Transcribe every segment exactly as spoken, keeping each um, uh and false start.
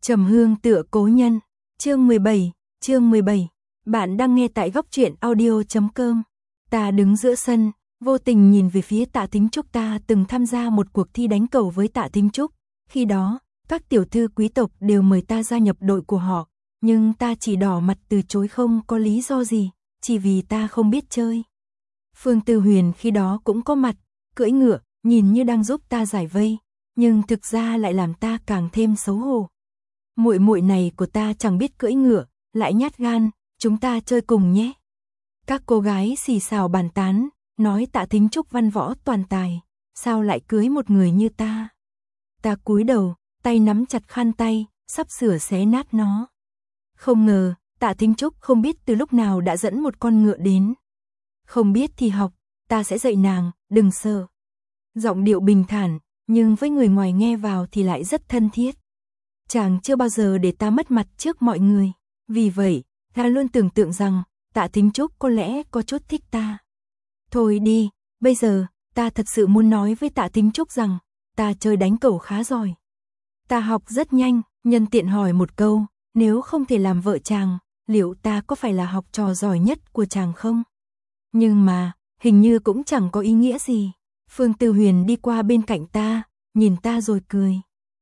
Trầm hương tựa cố nhân, chương mười bảy, chương mười bảy. Bạn đang nghe tại góc truyện audio chấm com. Ta đứng giữa sân, vô tình nhìn về phía Tạ Thính Trúc. Ta từng tham gia một cuộc thi đánh cầu với Tạ Thính Trúc. Khi đó, các tiểu thư quý tộc đều mời ta gia nhập đội của họ, nhưng ta chỉ đỏ mặt từ chối, không có lý do gì, chỉ vì ta không biết chơi. Phương Tư Huyền khi đó cũng có mặt, cưỡi ngựa, nhìn như đang giúp ta giải vây, nhưng thực ra lại làm ta càng thêm xấu hổ. Muội muội này của ta chẳng biết cưỡi ngựa, lại nhát gan, chúng ta chơi cùng nhé. Các cô gái xì xào bàn tán, nói Tạ Thính Trúc văn võ toàn tài, sao lại cưới một người như ta. Ta cúi đầu, tay nắm chặt khăn tay, sắp sửa xé nát nó. Không ngờ, Tạ Thính Trúc không biết từ lúc nào đã dẫn một con ngựa đến. Không biết thì học, ta sẽ dạy nàng, đừng sợ. Giọng điệu bình thản, nhưng với người ngoài nghe vào thì lại rất thân thiết. Chàng chưa bao giờ để ta mất mặt trước mọi người, vì vậy, ta luôn tưởng tượng rằng Tạ Thính Trúc có lẽ có chút thích ta. Thôi đi, bây giờ, ta thật sự muốn nói với Tạ Thính Trúc rằng, ta chơi đánh cầu khá giỏi. Ta học rất nhanh, nhân tiện hỏi một câu, nếu không thể làm vợ chàng, liệu ta có phải là học trò giỏi nhất của chàng không? Nhưng mà, hình như cũng chẳng có ý nghĩa gì. Phương Tư Huyền đi qua bên cạnh ta, nhìn ta rồi cười.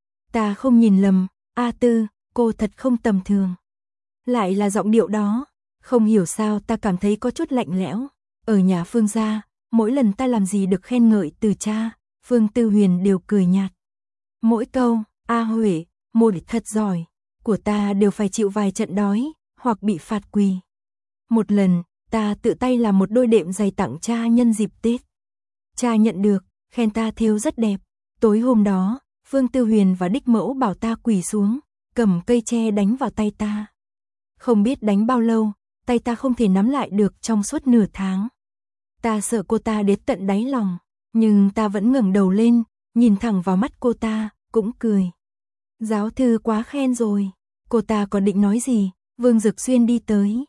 Ta không nhìn lầm, A Tư, cô thật không tầm thường. Lại là giọng điệu đó, không hiểu sao ta cảm thấy có chút lạnh lẽo. Ở nhà Phương gia, mỗi lần ta làm gì được khen ngợi từ cha, Phương Tư Huyền đều cười nhạt. Mỗi câu, A Huệ, một thật giỏi, của ta đều phải chịu vài trận đói, hoặc bị phạt quỳ. Một lần, ta tự tay làm một đôi đệm giày tặng cha nhân dịp Tết. Cha nhận được, khen ta thêu rất đẹp. Tối hôm đó, Phương Tư Huyền và Đích Mẫu bảo ta quỳ xuống, cầm cây tre đánh vào tay ta. Không biết đánh bao lâu, tay ta không thể nắm lại được trong suốt nửa tháng. Ta sợ cô ta đến tận đáy lòng, nhưng ta vẫn ngẩng đầu lên, nhìn thẳng vào mắt cô ta, cũng cười. Giáo thư quá khen rồi. Cô ta còn định nói gì, Vương Dực Xuyên đi tới.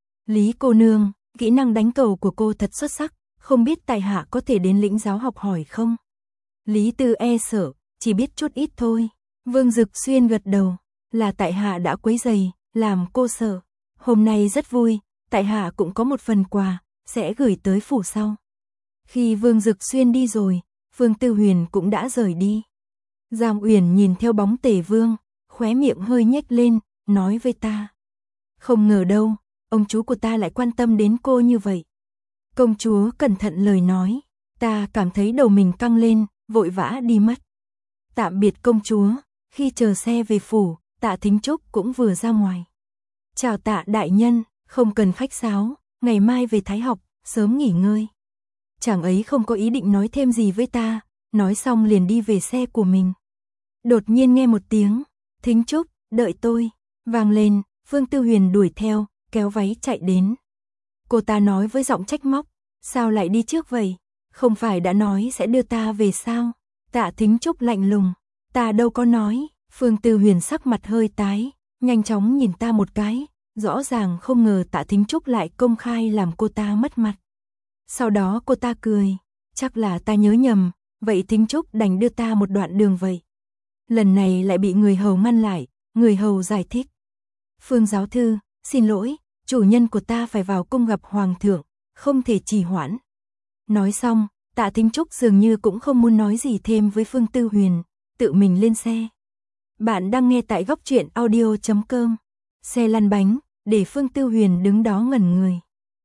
Lý cô nương, kỹ năng đánh cầu của cô thật xuất sắc, không biết tại hạ có thể đến lĩnh giáo học hỏi không? Lý Tư e sợ, chỉ biết chút ít thôi. Vương Dực Xuyên gật đầu, là tại hạ đã quấy rầy, làm cô sợ. Hôm nay rất vui, tại hạ cũng có một phần quà, sẽ gửi tới phủ sau. Khi Vương Dực Xuyên đi rồi, Phương Tư Huyền cũng đã rời đi. Giang Uyển nhìn theo bóng Tề Vương, khóe miệng hơi nhếch lên, nói với ta. Không ngờ đâu, ông chú của ta lại quan tâm đến cô như vậy. Công chúa cẩn thận lời nói, ta cảm thấy đầu mình căng lên, vội vã đi mất. Tạm biệt công chúa, khi chờ xe về phủ, Tạ Thính Trúc cũng vừa ra ngoài. Chào Tạ đại nhân, không cần khách sáo, ngày mai về Thái học, sớm nghỉ ngơi. Chàng ấy không có ý định nói thêm gì với ta, nói xong liền đi về xe của mình. Đột nhiên nghe một tiếng, Thính Trúc, đợi tôi, vang lên, Phương Tư Huyền đuổi theo, kéo váy chạy đến. Cô ta nói với giọng trách móc, sao lại đi trước vậy? Không phải đã nói sẽ đưa ta về sao? Tạ Thính Trúc lạnh lùng, ta đâu có nói. Phương Tư Huyền sắc mặt hơi tái, nhanh chóng nhìn ta một cái, rõ ràng không ngờ Tạ Thính Trúc lại công khai làm cô ta mất mặt. Sau đó cô ta cười, chắc là ta nhớ nhầm, vậy Thính Trúc đành đưa ta một đoạn đường vậy. Lần này lại bị người hầu ngăn lại, người hầu giải thích. Phương giáo thư, xin lỗi, chủ nhân của ta phải vào cung gặp hoàng thượng, không thể trì hoãn. Nói xong, Tạ Thính Trúc dường như cũng không muốn nói gì thêm với Phương Tư Huyền, tự mình lên xe. Bạn đang nghe tại góc truyện audio chấm com. Xe lăn bánh, để Phương Tư Huyền đứng đó ngẩn người.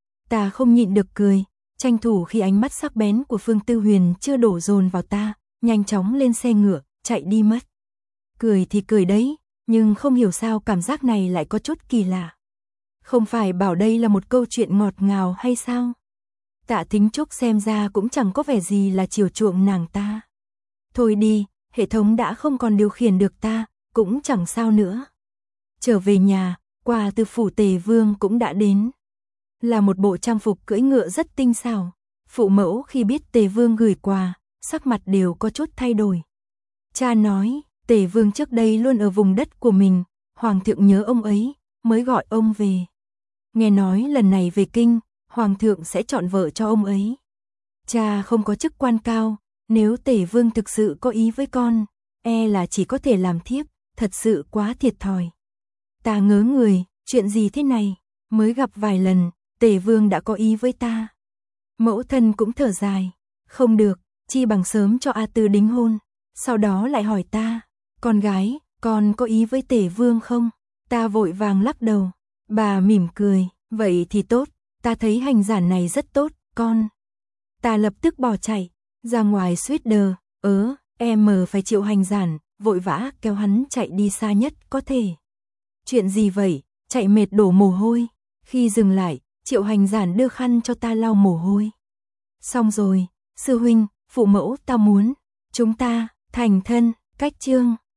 Ta không nhịn được cười, tranh thủ khi ánh mắt sắc bén của Phương Tư Huyền chưa đổ dồn vào ta, nhanh chóng lên xe ngựa, chạy đi mất. Cười thì cười đấy, nhưng không hiểu sao cảm giác này lại có chút kỳ lạ. Không phải bảo đây là một câu chuyện ngọt ngào hay sao? Tạ Thính Trúc xem ra cũng chẳng có vẻ gì là chiều chuộng nàng ta. Thôi đi, hệ thống đã không còn điều khiển được ta, cũng chẳng sao nữa. Trở về nhà, quà từ phủ Tề Vương cũng đã đến. Là một bộ trang phục cưỡi ngựa rất tinh xảo. Phụ mẫu khi biết Tề Vương gửi quà, sắc mặt đều có chút thay đổi. Cha nói, Tề Vương trước đây luôn ở vùng đất của mình, Hoàng thượng nhớ ông ấy, mới gọi ông về. Nghe nói lần này về kinh, Hoàng thượng sẽ chọn vợ cho ông ấy. Cha không có chức quan cao, nếu Tề Vương thực sự có ý với con, e là chỉ có thể làm thiếp, thật sự quá thiệt thòi. Ta ngớ người, chuyện gì thế này, mới gặp vài lần, Tề Vương đã có ý với ta. Mẫu thân cũng thở dài, không được, chi bằng sớm cho A Tư đính hôn, sau đó lại hỏi ta, con gái, con có ý với Tề Vương không? Ta vội vàng lắc đầu, bà mỉm cười, vậy thì tốt, ta thấy hành giản này rất tốt, con. Ta lập tức bỏ chạy, ra ngoài suýt đờ, ớ, em mờ phải chịu hành giản, vội vã kéo hắn chạy đi xa nhất có thể. Chuyện gì vậy, chạy mệt đổ mồ hôi, khi dừng lại, Triệu Hành Giản đưa khăn cho ta lau mồ hôi. Xong rồi, sư huynh, phụ mẫu ta muốn, chúng ta, thành thân, cách chương.